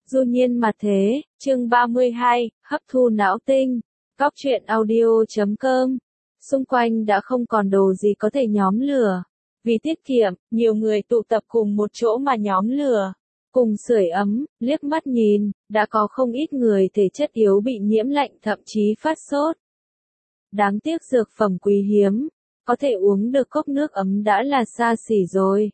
Du nhiên mặt thế, chương 32, hấp thu não tinh, góc truyện audio.com. Xung quanh đã không còn đồ gì có thể nhóm lửa. Vì tiết kiệm, nhiều người tụ tập cùng một chỗ mà nhóm lửa. Cùng sưởi ấm, liếc mắt nhìn, đã có không ít người thể chất yếu bị nhiễm lạnh thậm chí phát sốt. Đáng tiếc dược phẩm quý hiếm, có thể uống được cốc nước ấm đã là xa xỉ rồi.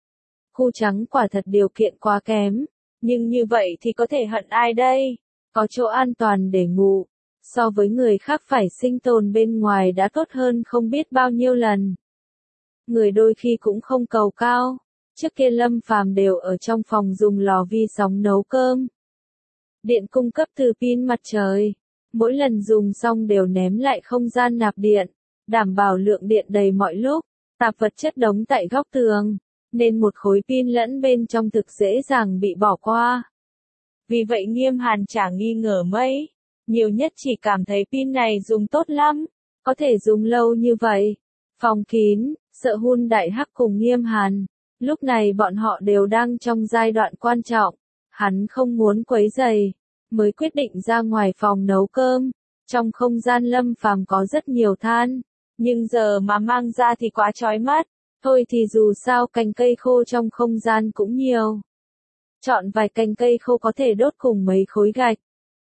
Khu trắng quả thật điều kiện quá kém. Nhưng như vậy thì có thể hận ai đây? Có chỗ an toàn để ngủ, so với người khác phải sinh tồn bên ngoài đã tốt hơn không biết bao nhiêu lần. Người đôi khi cũng không cầu cao, trước kia Lâm Phàm đều ở trong phòng dùng lò vi sóng nấu cơm. Điện cung cấp từ pin mặt trời, mỗi lần dùng xong đều ném lại không gian nạp điện, đảm bảo lượng điện đầy mọi lúc, tạp vật chất đống tại góc tường. Nên một khối pin lẫn bên trong thực dễ dàng bị bỏ qua. Vì vậy Nghiêm Hàn chả nghi ngờ mấy, nhiều nhất chỉ cảm thấy pin này dùng tốt lắm, có thể dùng lâu như vậy. Phòng kín, sợ hun đại hắc cùng Nghiêm Hàn, lúc này bọn họ đều đang trong giai đoạn quan trọng, hắn không muốn quấy rầy, mới quyết định ra ngoài phòng nấu cơm. Trong không gian Lâm Phàm có rất nhiều than, nhưng giờ mà mang ra thì quá chói mắt. Thôi thì dù sao cành cây khô trong không gian cũng nhiều. Chọn vài cành cây khô có thể đốt cùng mấy khối gạch.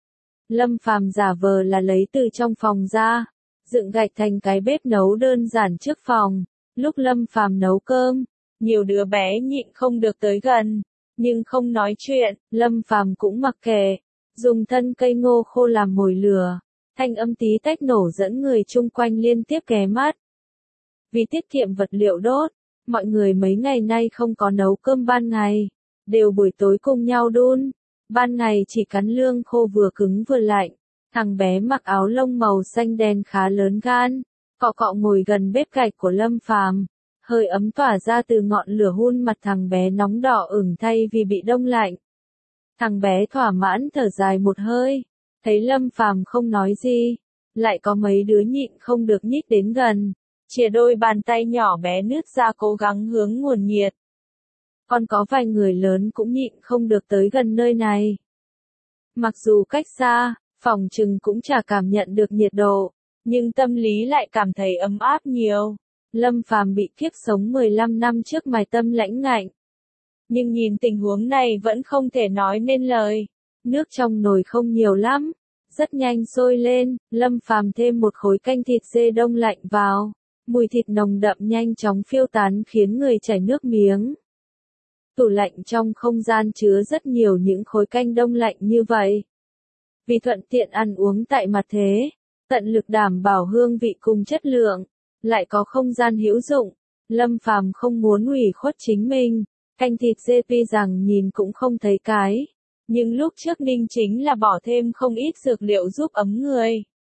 Lâm Phàm giả vờ là lấy từ trong phòng ra, dựng gạch thành cái bếp nấu đơn giản trước phòng. Lúc Lâm Phàm nấu cơm, nhiều đứa bé nhịn không được tới gần, nhưng không nói chuyện, Lâm Phàm cũng mặc kệ, dùng thân cây ngô khô làm mồi lửa, thanh âm tí tách nổ dẫn người chung quanh liên tiếp ghé mắt. Vì tiết kiệm vật liệu đốt, mọi người mấy ngày nay không có nấu cơm ban ngày, đều buổi tối cùng nhau đun. Ban ngày chỉ cắn lương khô vừa cứng vừa lạnh. Thằng bé mặc áo lông màu xanh đen khá lớn gan, cọ cọ ngồi gần bếp gạch của Lâm Phàm, hơi ấm tỏa ra từ ngọn lửa hun mặt thằng bé nóng đỏ ửng thay vì bị đông lạnh. Thằng bé thỏa mãn thở dài một hơi, thấy Lâm Phàm không nói gì, lại có mấy đứa nhịn không được nhích đến gần. Chìa đôi bàn tay nhỏ bé nứt ra cố gắng hướng nguồn nhiệt. Còn có vài người lớn cũng nhịn không được tới gần nơi này. Mặc dù cách xa, phòng chừng cũng chả cảm nhận được nhiệt độ, nhưng tâm lý lại cảm thấy ấm áp nhiều. Lâm Phàm bị kiếp sống 15 năm trước mài tâm lãnh ngạnh. Nhưng nhìn tình huống này vẫn không thể nói nên lời. Nước trong nồi không nhiều lắm, rất nhanh sôi lên, Lâm Phàm thêm một khối canh thịt dê đông lạnh vào. Mùi thịt nồng đậm nhanh chóng phiêu tán khiến người chảy nước miếng. Tủ lạnh trong không gian chứa rất nhiều những khối canh đông lạnh như vậy. Vì thuận tiện ăn uống tại mặt thế, tận lực đảm bảo hương vị cùng chất lượng, lại có không gian hữu dụng, Lâm Phàm không muốn ủy khuất chính mình. Canh thịt dê tuy rằng nhìn cũng không thấy cái, nhưng lúc trước Ninh chính là bỏ thêm không ít dược liệu giúp ấm người.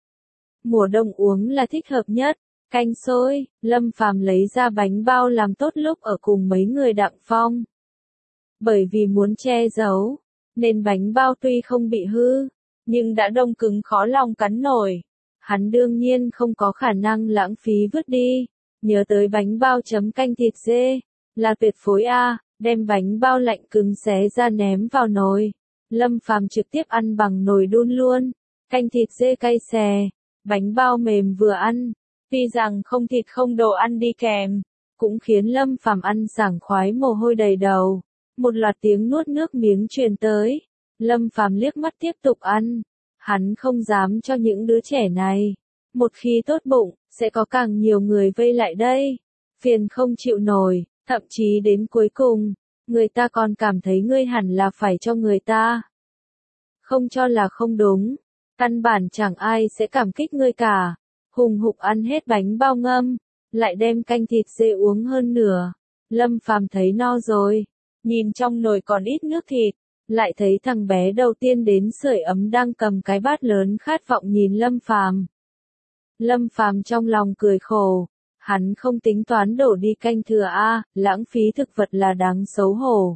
Mùa đông uống là thích hợp nhất. Canh sôi, Lâm Phàm lấy ra bánh bao làm tốt lúc ở cùng mấy người Đặng Phong. Bởi vì muốn che giấu, nên bánh bao tuy không bị hư, nhưng đã đông cứng khó lòng cắn nổi. Hắn đương nhiên không có khả năng lãng phí vứt đi, nhớ tới bánh bao chấm canh thịt dê, là tuyệt phối a, đem bánh bao lạnh cứng xé ra ném vào nồi. Lâm Phàm trực tiếp ăn bằng nồi đun luôn, canh thịt dê cay xè, bánh bao mềm vừa ăn. Tuy rằng không thịt không đồ ăn đi kèm, cũng khiến Lâm Phàm ăn sảng khoái mồ hôi đầy đầu. Một loạt tiếng nuốt nước miếng truyền tới. Lâm Phàm liếc mắt tiếp tục ăn. Hắn không dám cho những đứa trẻ này. Một khi tốt bụng, sẽ có càng nhiều người vây lại đây. Phiền không chịu nổi, thậm chí đến cuối cùng, người ta còn cảm thấy ngươi hẳn là phải cho người ta. Không cho là không đúng. Căn bản chẳng ai sẽ cảm kích ngươi cả. Hùng hục ăn hết bánh bao ngâm, lại đem canh thịt dê uống hơn nửa. Lâm Phàm thấy no rồi, nhìn trong nồi còn ít nước thịt, lại thấy thằng bé đầu tiên đến sưởi ấm đang cầm cái bát lớn khát vọng nhìn Lâm Phàm. Lâm Phàm trong lòng cười khổ, hắn không tính toán đổ đi canh thừa a, lãng phí thực vật là đáng xấu hổ.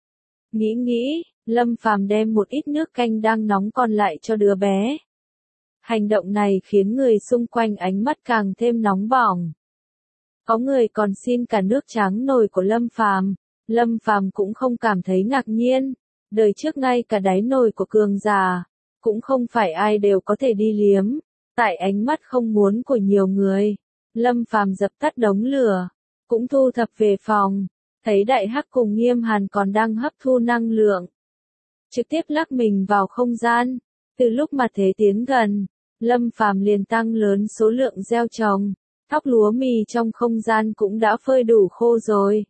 Nghĩ, Lâm Phàm đem một ít nước canh đang nóng còn lại cho đứa bé. Hành động này khiến người xung quanh ánh mắt càng thêm nóng bỏng. Có người còn xin cả nước tráng nồi của Lâm Phàm. Lâm Phàm cũng không cảm thấy ngạc nhiên, Đời trước ngay cả đáy nồi của cường giả, cũng không phải ai đều có thể đi liếm. Tại ánh mắt không muốn của nhiều người, Lâm Phàm dập tắt đống lửa, cũng thu thập về phòng, thấy Đại Hắc cùng Nghiêm Hàn còn đang hấp thu năng lượng. Trực tiếp lắc mình vào không gian, từ lúc mà thế tiến gần, Lâm Phàm liền tăng lớn số lượng gieo trồng, thóc lúa mì trong không gian cũng đã phơi đủ khô rồi.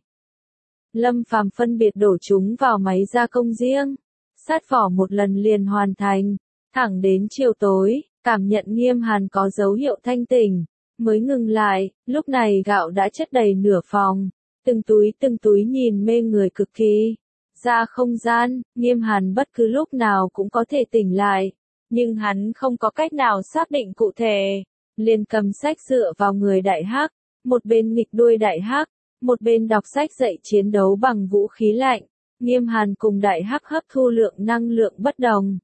Lâm Phàm phân biệt đổ chúng vào máy gia công riêng, sát vỏ một lần liền hoàn thành, thẳng đến chiều tối, cảm nhận Nghiêm Hàn có dấu hiệu thanh tỉnh, mới ngừng lại, lúc này gạo đã chất đầy nửa phòng, từng túi nhìn mê người cực kỳ. Ra không gian, Nghiêm Hàn bất cứ lúc nào cũng có thể tỉnh lại, nhưng hắn không có cách nào xác định cụ thể, liền cầm sách dựa vào người Đại Hắc, một bên nghịch đuôi Đại Hắc, một bên đọc sách dạy chiến đấu bằng vũ khí lạnh. Nghiêm Hàn cùng Đại Hắc hấp thu lượng năng lượng bất đồng,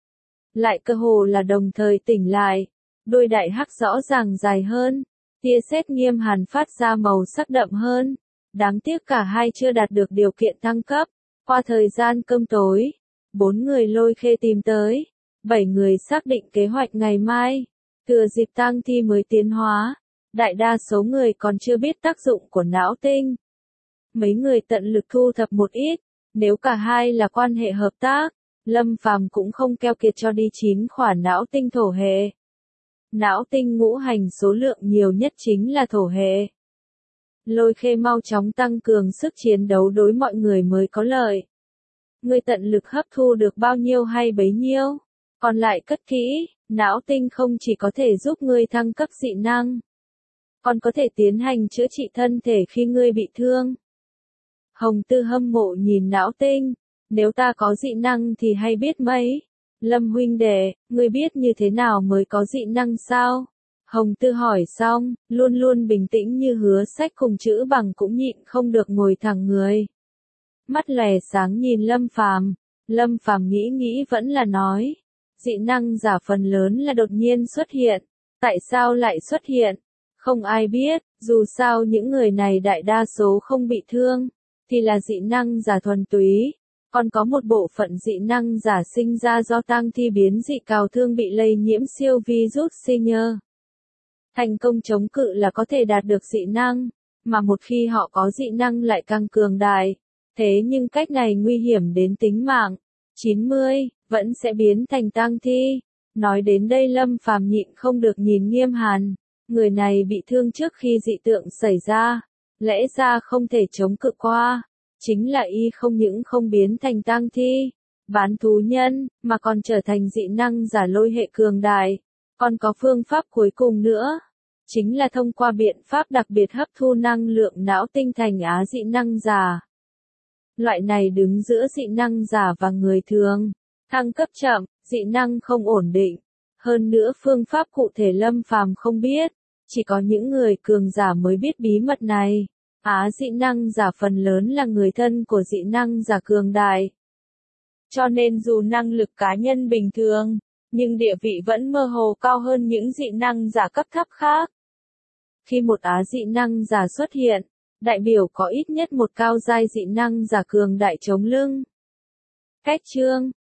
lại cơ hồ là đồng thời tỉnh lại. Đuôi Đại Hắc rõ ràng dài hơn, tia sét Nghiêm Hàn phát ra màu sắc đậm hơn. Đáng tiếc cả hai chưa đạt được điều kiện thăng cấp. Qua thời gian cơm tối, 4 người Lôi Khê tìm tới, 7 người xác định kế hoạch ngày mai, thừa dịp tang thi mới tiến hóa. Đại đa số người còn chưa biết tác dụng của não tinh. Mấy người tận lực thu thập một ít, nếu cả hai là quan hệ hợp tác, Lâm Phàm cũng không keo kiệt cho đi 9 khỏa não tinh thổ hệ. Não tinh ngũ hành số lượng nhiều nhất chính là thổ hệ. Lôi Khê mau chóng tăng cường sức chiến đấu đối mọi người mới có lợi. Ngươi tận lực hấp thu được bao nhiêu hay bấy nhiêu, còn lại cất kỹ, não tinh không chỉ có thể giúp ngươi thăng cấp dị năng, còn có thể tiến hành chữa trị thân thể khi ngươi bị thương. Hồng Tư hâm mộ nhìn não tinh, nếu ta có dị năng thì hay biết mấy. Lâm huynh đệ, ngươi biết như thế nào mới có dị năng sao? Hồng Tư hỏi xong, luôn luôn bình tĩnh như Hứa Sách cùng chữ bằng cũng nhịn không được ngồi thẳng người. Mắt lòe sáng nhìn Lâm Phàm. Lâm Phàm nghĩ nghĩ vẫn là nói, dị năng giả phần lớn là đột nhiên xuất hiện. Tại sao lại xuất hiện? Không ai biết, dù sao những người này đại đa số không bị thương, thì là dị năng giả thuần túy. Còn có một bộ phận dị năng giả sinh ra do tang thi biến dị cào thương bị lây nhiễm siêu virus senior. Thành công chống cự là có thể đạt được dị năng, mà một khi họ có dị năng lại càng cường đại. Thế nhưng cách này nguy hiểm đến tính mạng. 90, vẫn sẽ biến thành tang thi. Nói đến đây Lâm Phàm nhịn không được nhìn Nghiêm Hàn. Người này bị thương trước khi dị tượng xảy ra. Lẽ ra không thể chống cự qua. Chính là y không những không biến thành tang thi, bán thú nhân, mà còn trở thành dị năng giả lôi hệ cường đại. Còn có phương pháp cuối cùng nữa, chính là thông qua biện pháp đặc biệt hấp thu năng lượng não tinh thành á dị năng giả. Loại này đứng giữa dị năng giả và người thường, thăng cấp chậm, dị năng không ổn định. Hơn nữa phương pháp cụ thể Lâm Phàm không biết, chỉ có những người cường giả mới biết bí mật này. Á dị năng giả phần lớn là người thân của dị năng giả cường đại. Cho nên dù năng lực cá nhân bình thường, nhưng địa vị vẫn mơ hồ cao hơn những dị năng giả cấp thấp khác. Khi một á dị năng giả xuất hiện, đại biểu có ít nhất một cao giai dị năng giả cường đại chống lưng. Cách chương